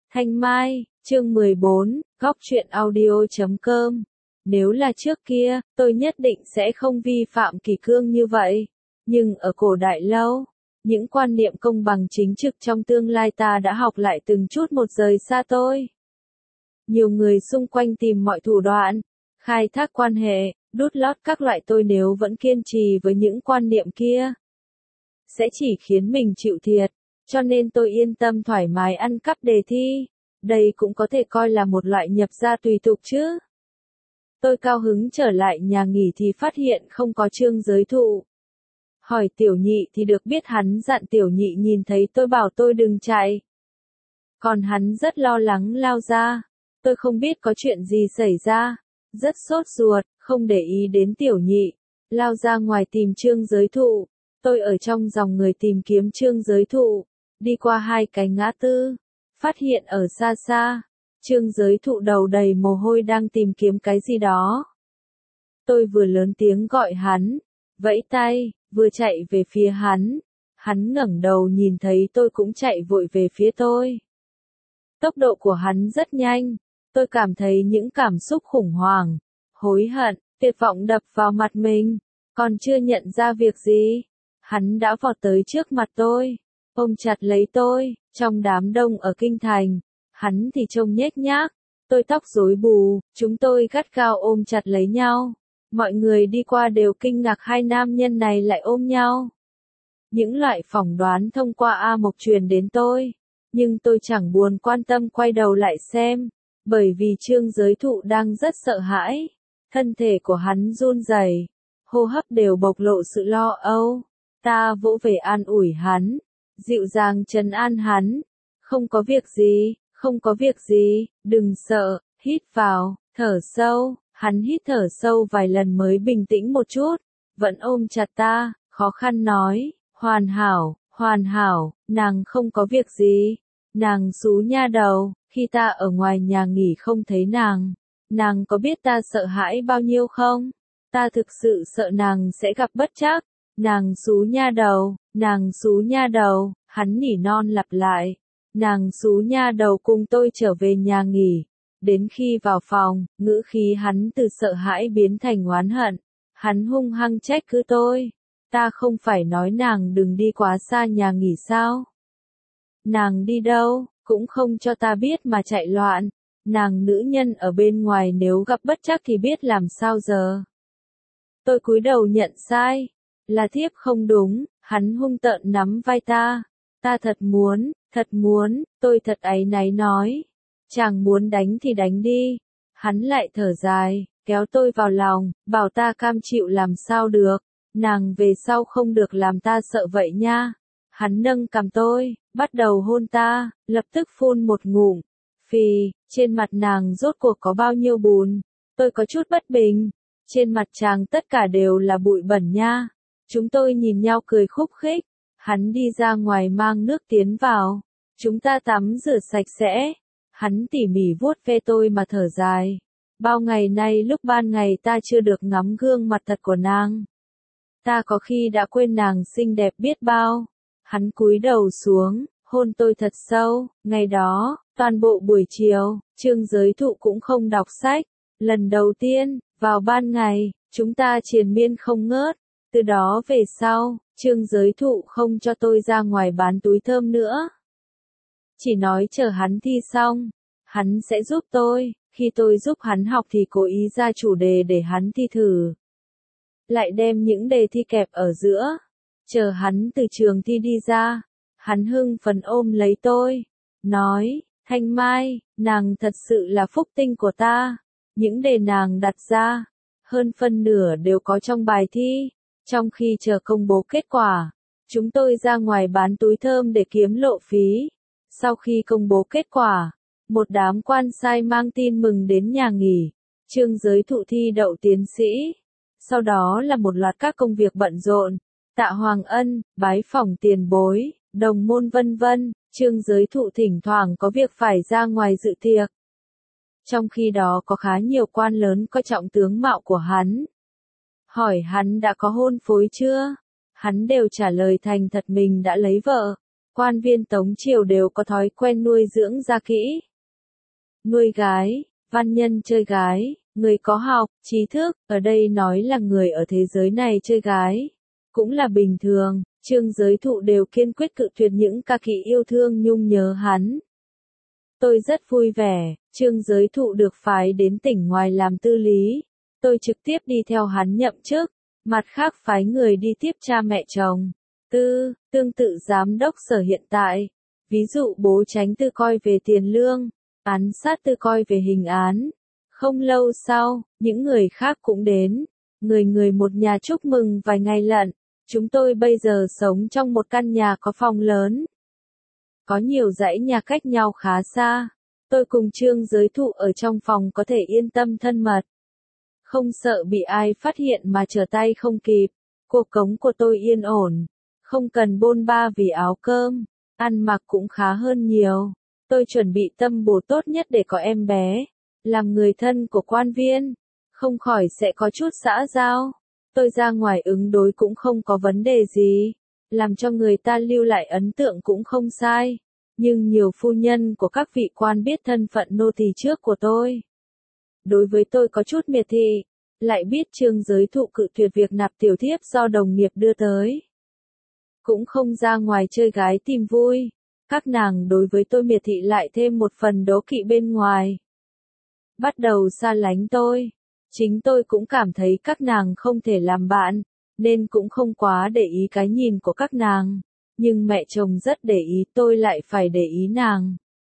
Thanh Mai, chương 14, góc truyện audio.com. Nếu là trước kia, tôi nhất định sẽ không vi phạm kỷ cương như vậy. Nhưng ở cổ đại lâu, những quan niệm công bằng chính trực trong tương lai ta đã học lại từng chút một rời xa tôi. Nhiều người xung quanh tìm mọi thủ đoạn, khai thác quan hệ, đút lót các loại, tôi nếu vẫn kiên trì với những quan niệm kia, sẽ chỉ khiến mình chịu thiệt. Cho nên tôi yên tâm thoải mái ăn cắp đề thi. Đây cũng có thể coi là một loại nhập gia tùy tục chứ. Tôi cao hứng trở lại nhà nghỉ thì phát hiện không có Trương Giới Thụ. Hỏi Tiểu Nhị thì được biết hắn dặn Tiểu Nhị nhìn thấy tôi bảo tôi đừng chạy. Còn hắn rất lo lắng lao ra. Tôi không biết có chuyện gì xảy ra. Rất sốt ruột, không để ý đến Tiểu Nhị. Lao ra ngoài tìm Trương Giới Thụ. Tôi ở trong dòng người tìm kiếm Trương Giới Thụ. Đi qua hai cái ngã tư. Phát hiện ở xa xa, Trương Giới Thụ đầu đầy mồ hôi đang tìm kiếm cái gì đó. Tôi vừa lớn tiếng gọi hắn, vẫy tay, vừa chạy về phía hắn. Hắn ngẩng đầu nhìn thấy tôi cũng chạy vội về phía tôi. Tốc độ của hắn rất nhanh, tôi cảm thấy những cảm xúc khủng hoảng, hối hận, tuyệt vọng đập vào mặt mình. Còn chưa nhận ra việc gì, hắn đã vọt tới trước mặt tôi, ôm chặt lấy tôi. Trong đám đông ở kinh thành, hắn thì trông nhếch nhác, tôi tóc rối bù, chúng tôi gắt gao ôm chặt lấy nhau. Mọi người đi qua đều kinh ngạc hai nam nhân này lại ôm nhau. Những loại phỏng đoán thông qua A Mộc truyền đến tôi, nhưng tôi chẳng buồn quan tâm quay đầu lại xem, bởi vì Trương Giới Thụ đang rất sợ hãi. Thân thể của hắn run rẩy, hô hấp đều bộc lộ sự lo âu. Ta vỗ về an ủi hắn, dịu dàng trấn an hắn. Không có việc gì, không có việc gì, đừng sợ, hít vào, thở sâu. Hắn hít thở sâu vài lần mới bình tĩnh một chút, vẫn ôm chặt ta, khó khăn nói, hoàn hảo, nàng không có việc gì. Nàng xú nha đầu, khi ta ở ngoài nhà nghỉ không thấy nàng có biết ta sợ hãi bao nhiêu không? Ta thực sự sợ nàng sẽ gặp bất trắc. Nàng xú nha đầu, hắn nỉ non lặp lại. Nàng xú nha đầu cùng tôi trở về nhà nghỉ. Đến khi vào phòng, ngữ khí hắn từ sợ hãi biến thành oán hận. Hắn hung hăng trách cứ tôi. Ta không phải nói nàng đừng đi quá xa nhà nghỉ sao? Nàng đi đâu, cũng không cho ta biết mà chạy loạn. Nàng nữ nhân ở bên ngoài nếu gặp bất trắc thì biết làm sao giờ? Tôi cúi đầu nhận sai. Là thiếp không đúng, hắn hung tợn nắm vai ta. Ta thật muốn, tôi thật áy náy nói. Chàng muốn đánh thì đánh đi. Hắn lại thở dài, kéo tôi vào lòng, bảo ta cam chịu làm sao được. Nàng về sau không được làm ta sợ vậy nha. Hắn nâng cằm tôi, bắt đầu hôn ta, lập tức phun một ngụm. Phì, trên mặt nàng rốt cuộc có bao nhiêu bùn. Tôi có chút bất bình. Trên mặt chàng tất cả đều là bụi bẩn nha. Chúng tôi nhìn nhau cười khúc khích. Hắn đi ra ngoài mang nước tiến vào. Chúng ta tắm rửa sạch sẽ. Hắn tỉ mỉ vuốt ve tôi mà thở dài. Bao ngày nay lúc ban ngày ta chưa được ngắm gương mặt thật của nàng. Ta có khi đã quên nàng xinh đẹp biết bao. Hắn cúi đầu xuống, hôn tôi thật sâu. Ngày đó, toàn bộ buổi chiều, Trương Giới Thụ cũng không đọc sách. Lần đầu tiên, vào ban ngày, chúng ta triền miên không ngớt. Từ đó về sau, Trương Giới Thụ không cho tôi ra ngoài bán túi thơm nữa. Chỉ nói chờ hắn thi xong, hắn sẽ giúp tôi. Khi tôi giúp hắn học thì cố ý ra chủ đề để hắn thi thử. Lại đem những đề thi kẹp ở giữa. Chờ hắn từ trường thi đi ra, hắn hưng phấn ôm lấy tôi. Nói, Thanh Mai, nàng thật sự là phúc tinh của ta. Những đề nàng đặt ra, hơn phân nửa đều có trong bài thi. Trong khi chờ công bố kết quả, chúng tôi ra ngoài bán túi thơm để kiếm lộ phí. Sau khi công bố kết quả, một đám quan sai mang tin mừng đến nhà nghỉ. Trương Giới Thụ thi đậu tiến sĩ. Sau đó là một loạt các công việc bận rộn. Tạ Hoàng Ân, bái phỏng tiền bối, đồng môn vân vân. Trương Giới Thụ thỉnh thoảng có việc phải ra ngoài dự tiệc. Trong khi đó có khá nhiều quan lớn coi trọng tướng mạo của hắn. Hỏi hắn đã có hôn phối chưa? Hắn đều trả lời thành thật mình đã lấy vợ. Quan viên Tống Triều đều có thói quen nuôi dưỡng gia kỹ. Nuôi gái, văn nhân chơi gái, người có học, trí thức, ở đây nói là người ở thế giới này chơi gái. Cũng là bình thường, Trương Giới Thụ đều kiên quyết cự tuyệt những ca kỵ yêu thương nhung nhớ hắn. Tôi rất vui vẻ, Trương Giới Thụ được phái đến tỉnh ngoài làm tư lý. Tôi trực tiếp đi theo hắn nhậm chức, mặt khác phái người đi tiếp cha mẹ chồng. Tương tự giám đốc sở hiện tại. Ví dụ bố Chánh Tư coi về tiền lương, án sát Tư coi về hình án. Không lâu sau, những người khác cũng đến. Người một nhà chúc mừng vài ngày lận. Chúng tôi bây giờ sống trong một căn nhà có phòng lớn. Có nhiều dãy nhà cách nhau khá xa. Tôi cùng Trương Giới Thụ ở trong phòng có thể yên tâm thân mật. Không sợ bị ai phát hiện mà trở tay không kịp. Cuộc sống của tôi yên ổn. Không cần bôn ba vì áo cơm. Ăn mặc cũng khá hơn nhiều. Tôi chuẩn bị tâm bổ tốt nhất để có em bé. Làm người thân của quan viên. Không khỏi sẽ có chút xã giao. Tôi ra ngoài ứng đối cũng không có vấn đề gì. Làm cho người ta lưu lại ấn tượng cũng không sai. Nhưng nhiều phu nhân của các vị quan biết thân phận nô tỳ trước của tôi. Đối với tôi có chút miệt thị. Lại biết Trương Giới Thụ cự tuyệt việc nạp tiểu thiếp do đồng nghiệp đưa tới. Cũng không ra ngoài chơi gái tìm vui. Các nàng đối với tôi miệt thị lại thêm một phần đố kỵ bên ngoài. Bắt đầu xa lánh tôi. Chính tôi cũng cảm thấy các nàng không thể làm bạn, nên cũng không quá để ý cái nhìn của các nàng. Nhưng mẹ chồng rất để ý, tôi lại phải để ý nàng.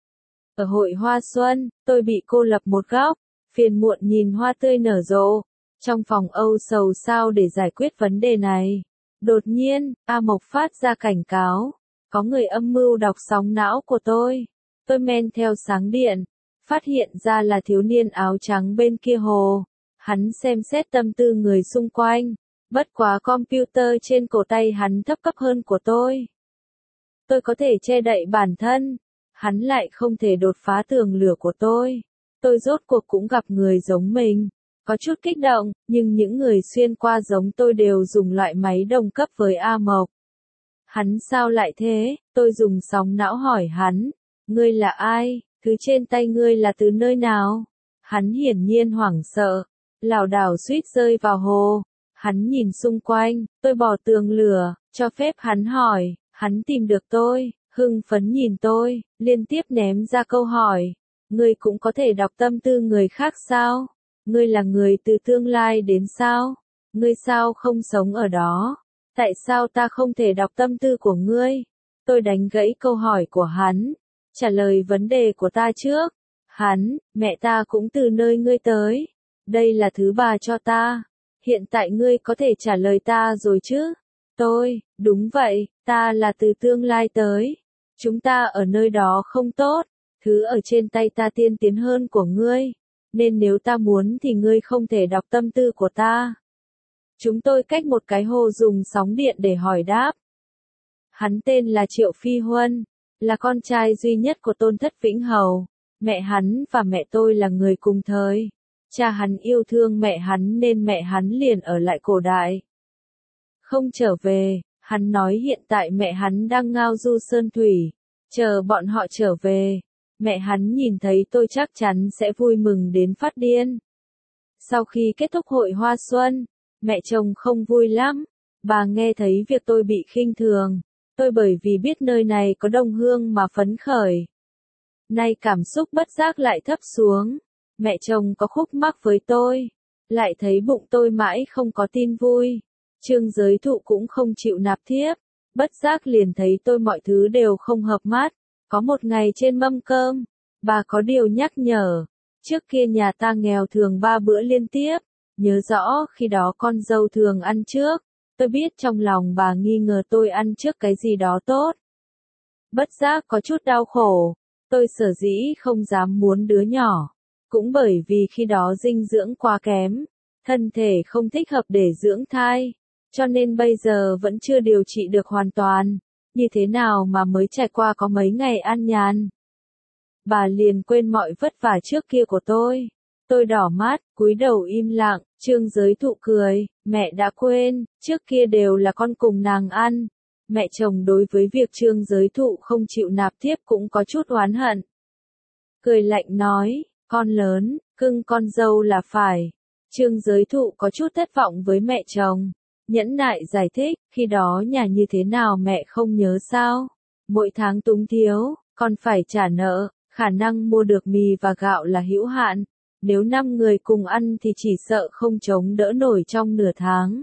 Ở hội hoa xuân, tôi bị cô lập một góc, phiền muộn nhìn hoa tươi nở rộ. Trong phòng âu sầu sao để giải quyết vấn đề này. Đột nhiên, A Mộc phát ra cảnh cáo. Có người âm mưu đọc sóng não của tôi. Tôi men theo sáng điện, phát hiện ra là thiếu niên áo trắng bên kia hồ. Hắn xem xét tâm tư người xung quanh. Bất quá computer trên cổ tay hắn thấp cấp hơn của tôi. Tôi có thể che đậy bản thân. Hắn lại không thể đột phá tường lửa của tôi. Tôi rốt cuộc cũng gặp người giống mình. Có chút kích động, nhưng những người xuyên qua giống tôi đều dùng loại máy đồng cấp với A Mộc. Hắn sao lại thế? Tôi dùng sóng não hỏi hắn. Ngươi là ai? Thứ trên tay ngươi là từ nơi nào? Hắn hiển nhiên hoảng sợ. Lảo đảo suýt rơi vào hồ. Hắn nhìn xung quanh, tôi bỏ tường lửa, cho phép hắn hỏi. Hắn tìm được tôi, hưng phấn nhìn tôi, liên tiếp ném ra câu hỏi. Ngươi cũng có thể đọc tâm tư người khác sao? Ngươi là người từ tương lai đến sao? Ngươi sao không sống ở đó? Tại sao ta không thể đọc tâm tư của ngươi? Tôi đánh gãy câu hỏi của hắn. Trả lời vấn đề của ta trước. Hắn, mẹ ta cũng từ nơi ngươi tới. Đây là thứ bà cho ta. Hiện tại ngươi có thể trả lời ta rồi chứ? Tôi, đúng vậy, ta là từ tương lai tới. Chúng ta ở nơi đó không tốt. Thứ ở trên tay ta tiên tiến hơn của ngươi. Nên nếu ta muốn thì ngươi không thể đọc tâm tư của ta. Chúng tôi cách một cái hồ dùng sóng điện để hỏi đáp. Hắn tên là Triệu Phi Huân, là con trai duy nhất của Tôn Thất Vĩnh Hầu. Mẹ hắn và mẹ tôi là người cùng thời. Cha hắn yêu thương mẹ hắn nên mẹ hắn liền ở lại cổ đại. Không trở về, hắn nói hiện tại mẹ hắn đang ngao du sơn thủy, chờ bọn họ trở về. Mẹ hắn nhìn thấy tôi chắc chắn sẽ vui mừng đến phát điên. Sau khi kết thúc hội hoa xuân, mẹ chồng không vui lắm. Bà nghe thấy việc tôi bị khinh thường. Tôi bởi vì biết nơi này có đồng hương mà phấn khởi. Nay cảm xúc bất giác lại thấp xuống. Mẹ chồng có khúc mắc với tôi. Lại thấy bụng tôi mãi không có tin vui. Trương Giới Thụ cũng không chịu nạp thiếp. Bất giác liền thấy tôi mọi thứ đều không hợp mắt. Có một ngày trên mâm cơm, bà có điều nhắc nhở. Trước kia nhà ta nghèo thường 3 bữa liên tiếp. Nhớ rõ khi đó con dâu thường ăn trước. Tôi biết trong lòng bà nghi ngờ tôi ăn trước cái gì đó tốt. Bất giác có chút đau khổ. Tôi sở dĩ không dám muốn đứa nhỏ. Cũng bởi vì khi đó dinh dưỡng quá kém. Thân thể không thích hợp để dưỡng thai. Cho nên bây giờ vẫn chưa điều trị được hoàn toàn. Như thế nào mà mới trải qua có mấy ngày an nhàn. Bà liền quên mọi vất vả trước kia của tôi. Tôi đỏ mắt, cúi đầu im lặng. Trương Giới Thụ cười. Mẹ đã quên, trước kia đều là con cùng nàng ăn. Mẹ chồng đối với việc Trương Giới Thụ không chịu nạp thiếp cũng có chút oán hận. Cười lạnh nói, con lớn, cưng con dâu là phải. Trương Giới Thụ có chút thất vọng với mẹ chồng. Nhẫn nại giải thích, khi đó nhà như thế nào mẹ không nhớ sao? Mỗi tháng túng thiếu, còn phải trả nợ, khả năng mua được mì và gạo là hữu hạn. Nếu 5 người cùng ăn thì chỉ sợ không chống đỡ nổi trong nửa tháng.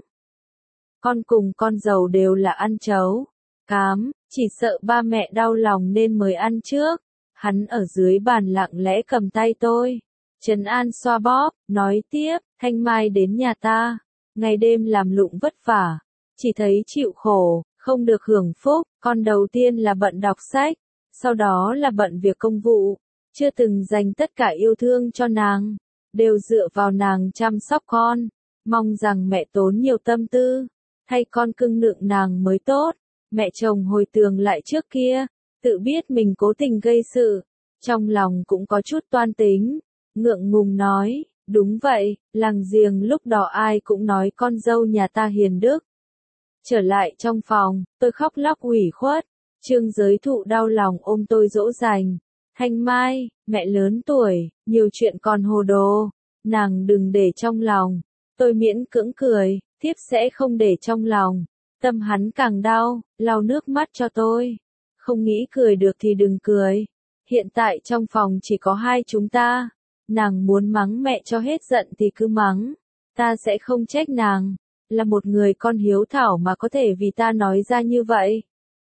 Con cùng con dâu đều là ăn chấu, cám, chỉ sợ ba mẹ đau lòng nên mới ăn trước. Hắn ở dưới bàn lặng lẽ cầm tay tôi, trấn an xoa bóp, nói tiếp, Thanh Mai đến nhà ta, ngày đêm làm lụng vất vả, chỉ thấy chịu khổ, không được hưởng phúc, con đầu tiên là bận đọc sách, sau đó là bận việc công vụ, chưa từng dành tất cả yêu thương cho nàng, đều dựa vào nàng chăm sóc con, mong rằng mẹ tốn nhiều tâm tư, thay con cưng nựng nàng mới tốt. Mẹ chồng hồi tưởng lại trước kia, tự biết mình cố tình gây sự, trong lòng cũng có chút toan tính, ngượng ngùng nói, đúng vậy, làng giềng lúc đó ai cũng nói con dâu nhà ta hiền đức. Trở lại trong phòng, tôi khóc lóc ủy khuất, Trương Giới Thụ đau lòng ôm tôi dỗ dành, Thanh Mai, mẹ lớn tuổi, nhiều chuyện còn hồ đồ, nàng đừng để trong lòng, tôi miễn cưỡng cười, thiếp sẽ không để trong lòng. Tâm hắn càng đau, lau nước mắt cho tôi. Không nghĩ cười được thì đừng cười. Hiện tại trong phòng chỉ có hai chúng ta. Nàng muốn mắng mẹ cho hết giận thì cứ mắng. Ta sẽ không trách nàng. Là một người con hiếu thảo mà có thể vì ta nói ra như vậy.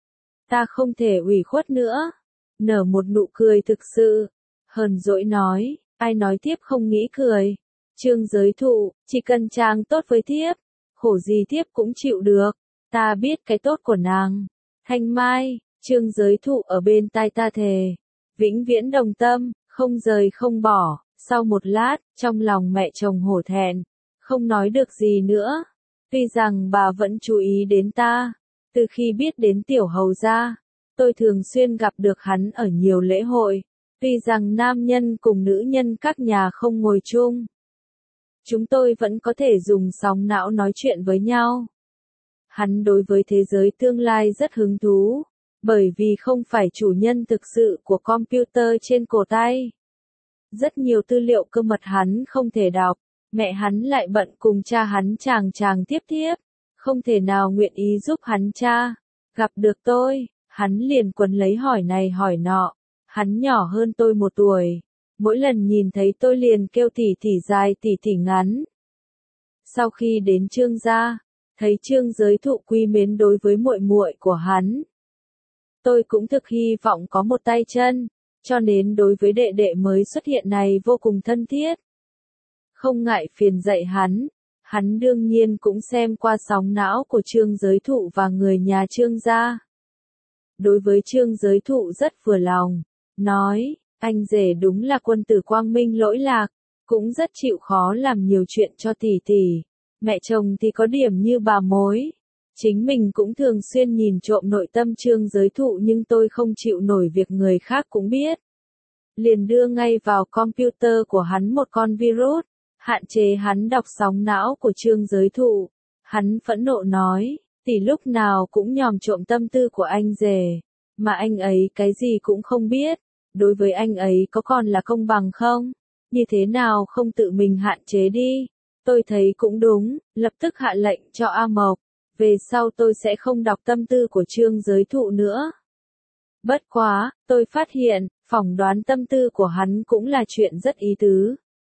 Ta không thể ủy khuất nữa. Nở một nụ cười thực sự. Hờn dỗi nói, ai nói thiếp không nghĩ cười. Trương Giới Thụ, chỉ cần chàng tốt với thiếp. Khổ gì thiếp cũng chịu được. Ta biết cái tốt của nàng. Thanh Mai, Trương Giới Thụ ở bên tai ta thề. Vĩnh viễn đồng tâm, không rời không bỏ. Sau một lát, trong lòng mẹ chồng hổ thẹn. Không nói được gì nữa. Tuy rằng bà vẫn chú ý đến ta. Từ khi biết đến tiểu hầu gia, tôi thường xuyên gặp được hắn ở nhiều lễ hội. Tuy rằng nam nhân cùng nữ nhân các nhà không ngồi chung. Chúng tôi vẫn có thể dùng sóng não nói chuyện với nhau. Hắn đối với thế giới tương lai rất hứng thú, bởi vì không phải chủ nhân thực sự của computer trên cổ tay. Rất nhiều tư liệu cơ mật hắn không thể đọc, mẹ hắn lại bận cùng cha hắn chàng tiếp thiếp, không thể nào nguyện ý giúp hắn cha. Gặp được tôi, hắn liền quấn lấy hỏi này hỏi nọ, hắn nhỏ hơn tôi 1 tuổi, mỗi lần nhìn thấy tôi liền kêu tỉ tỉ dài tỉ tỉ ngắn. Sau khi đến Trương gia, thấy Trương Giới Thụ quý mến đối với muội muội của hắn. Tôi cũng thực hy vọng có một tay chân, cho nên đối với đệ đệ mới xuất hiện này vô cùng thân thiết. Không ngại phiền dạy hắn đương nhiên cũng xem qua sóng não của Trương Giới Thụ và người nhà Trương gia. Đối với Trương Giới Thụ rất vừa lòng, nói, anh rể đúng là quân tử quang minh lỗi lạc, cũng rất chịu khó làm nhiều chuyện cho tỷ tỷ. Mẹ chồng thì có điểm như bà mối. Chính mình cũng thường xuyên nhìn trộm nội tâm Trương Giới Thụ nhưng tôi không chịu nổi việc người khác cũng biết. Liền đưa ngay vào computer của hắn một con virus, hạn chế hắn đọc sóng não của Trương Giới Thụ. Hắn phẫn nộ nói, tỷ lúc nào cũng nhòm trộm tâm tư của anh rể, mà anh ấy cái gì cũng không biết. Đối với anh ấy có còn là công bằng không? Như thế nào không tự mình hạn chế đi? Tôi thấy cũng đúng, lập tức hạ lệnh cho A Mộc. Về sau tôi sẽ không đọc tâm tư của Trương Giới Thụ nữa. Bất quá, tôi phát hiện, phỏng đoán tâm tư của hắn cũng là chuyện rất ý tứ.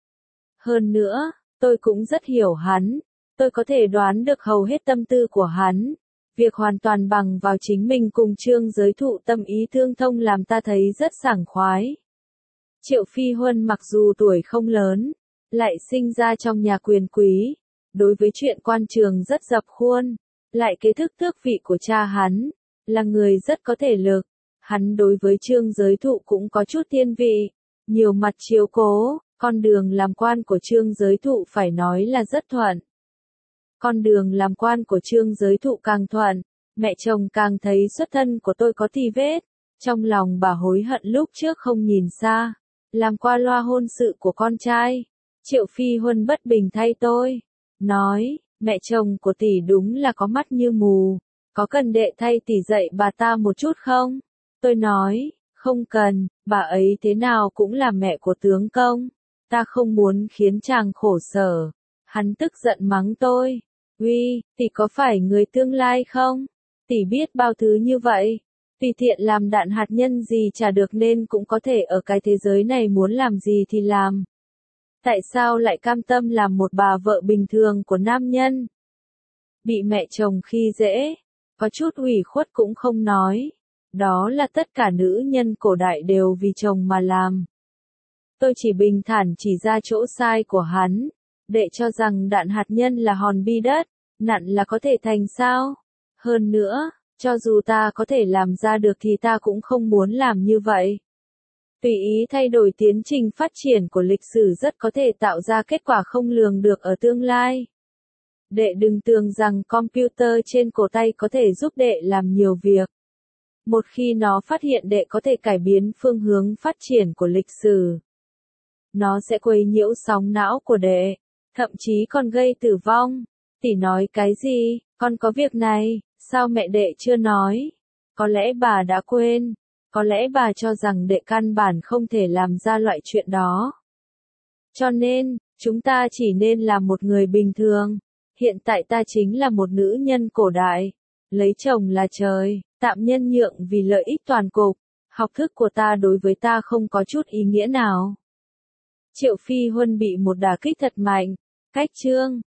Hơn nữa, tôi cũng rất hiểu hắn. Tôi có thể đoán được hầu hết tâm tư của hắn. Việc hoàn toàn bằng vào chính mình cùng Trương Giới Thụ tâm ý tương thông làm ta thấy rất sảng khoái. Triệu Phi Huân mặc dù tuổi không lớn, lại sinh ra trong nhà quyền quý, đối với chuyện quan trường rất dập khuôn, lại kế thức tước vị của cha hắn, là người rất có thể lực. Hắn đối với Trương Giới Thụ cũng có chút thiên vị, nhiều mặt chiếu cố, con đường làm quan của Trương Giới Thụ phải nói là rất thuận. Con đường làm quan của Trương Giới Thụ càng thuận, mẹ chồng càng thấy xuất thân của tôi có tì vết, trong lòng bà hối hận lúc trước không nhìn xa, làm qua loa hôn sự của con trai. Triệu Phi Huân bất bình thay tôi, nói, mẹ chồng của tỷ đúng là có mắt như mù, Có cần đệ thay tỷ dạy bà ta một chút không? Tôi nói, không cần, bà ấy thế nào cũng là mẹ của tướng công. Ta không muốn khiến chàng khổ sở. Hắn tức giận mắng tôi. Uy, tỷ có phải người tương lai không? Tỷ biết bao thứ như vậy. Tùy tiện làm đạn hạt nhân gì chả được nên cũng có thể ở cái thế giới này muốn làm gì thì làm. Tại sao lại cam tâm làm một bà vợ bình thường của nam nhân? Bị mẹ chồng khi dễ, có chút ủy khuất cũng không nói. Đó là tất cả nữ nhân cổ đại đều vì chồng mà làm. Tôi chỉ bình thản chỉ ra chỗ sai của hắn, để cho rằng đạn hạt nhân là hòn bi đất, nặn là có thể thành sao. Hơn nữa, cho dù ta có thể làm ra được thì ta cũng không muốn làm như vậy. Tùy ý thay đổi tiến trình phát triển của lịch sử rất có thể tạo ra kết quả không lường được ở tương lai. Đệ đừng tưởng rằng computer trên cổ tay có thể giúp đệ làm nhiều việc. Một khi nó phát hiện đệ có thể cải biến phương hướng phát triển của lịch sử, nó sẽ quấy nhiễu sóng não của đệ, thậm chí còn gây tử vong. Tỷ nói cái gì? Con có việc này, sao mẹ đệ chưa nói? Có lẽ bà đã quên, có lẽ bà cho rằng đệ căn bản không thể làm ra loại chuyện đó. Cho nên, chúng ta chỉ nên là một người bình thường. Hiện tại ta chính là một nữ nhân cổ đại, lấy chồng là trời, tạm nhân nhượng vì lợi ích toàn cục. Học thức của ta đối với ta không có chút ý nghĩa nào. Triệu Phi Huân bị một đả kích thật mạnh. Cách chương